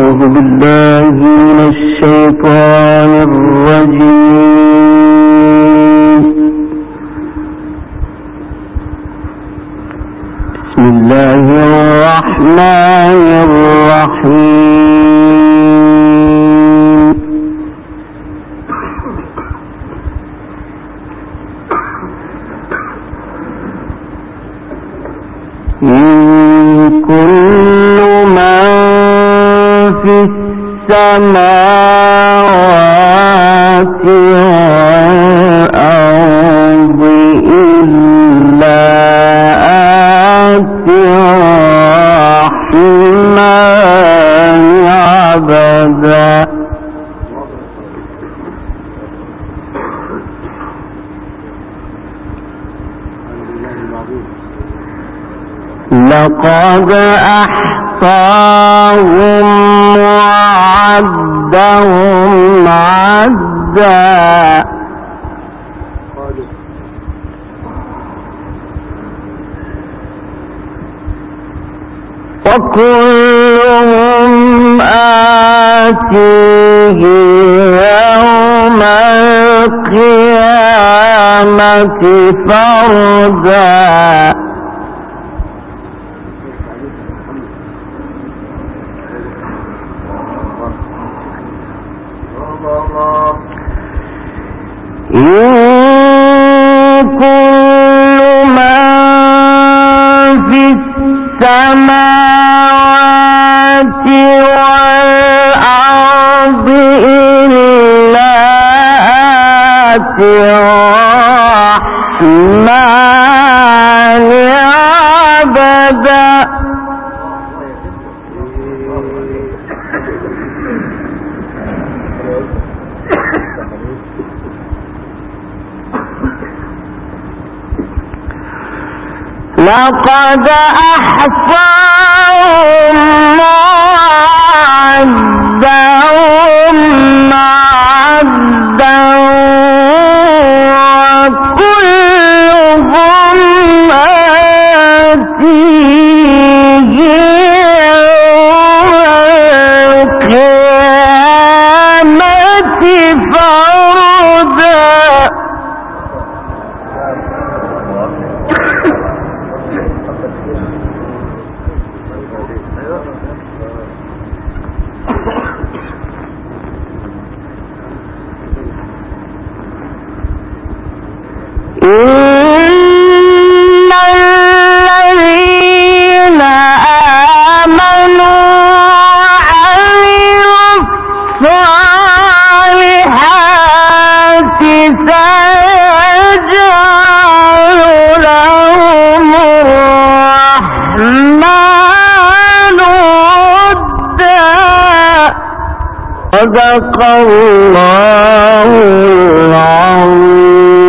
أعوذ بالله من الشيطان الرجيم. بسم الله الرحمن الرحيم. كل من في السماوات والأرض إلا آتي الرحمن عبدا. لقد أحصاهم وعدهم عدا وكلهم آتيه يوم القيامة فردا. كل من في السماوات والأرض إلا آتي الرحمن عبدا. لقد أحصاهم وعدهم عدا وكلهم آتيه يوم القيامة فردا. إن الذين آمنوا وعملوا الصالحات سيجعل لهم الرحمن ودا. صدق الله العظيم.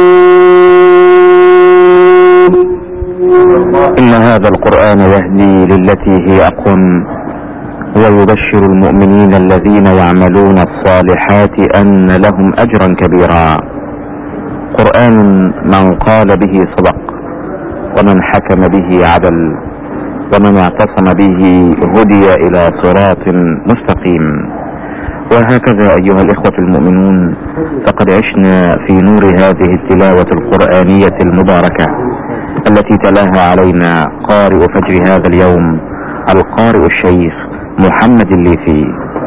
إن هذا القرآن يهدي للتي هي أقوم ويبشر المؤمنين الذين يعملون الصالحات أن لهم أجرا كبيرا. قرآن من قال به صدق ومن حكم به عدل ومن اعتصم به هدي إلى صراط مستقيم. وهكذا أيها الإخوة المؤمنون، فقد عشنا في نور هذه التلاوة القرآنية المباركة التي تلاها علينا قارئ فجر هذا اليوم القارئ الشيخ محمد الليثي،